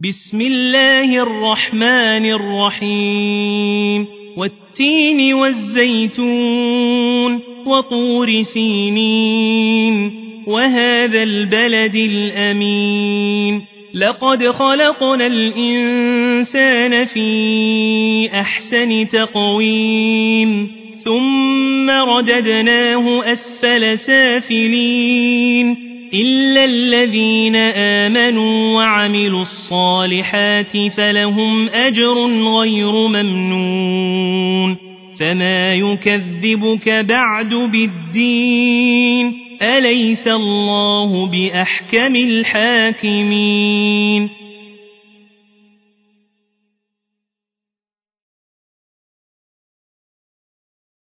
بسم الله الرحمن الرحيم والتين والزيتون وطور سينين وهذا البلد الأمين لقد خلقنا الإنسان في أحسن تقويم ثم رددناه أسفل سافلين إلا الذين آمنوا وعملوا الصالحات فلهم أجر غير ممنون فما يكذبك بعد بالدين أليس الله بأحكم الحاكمين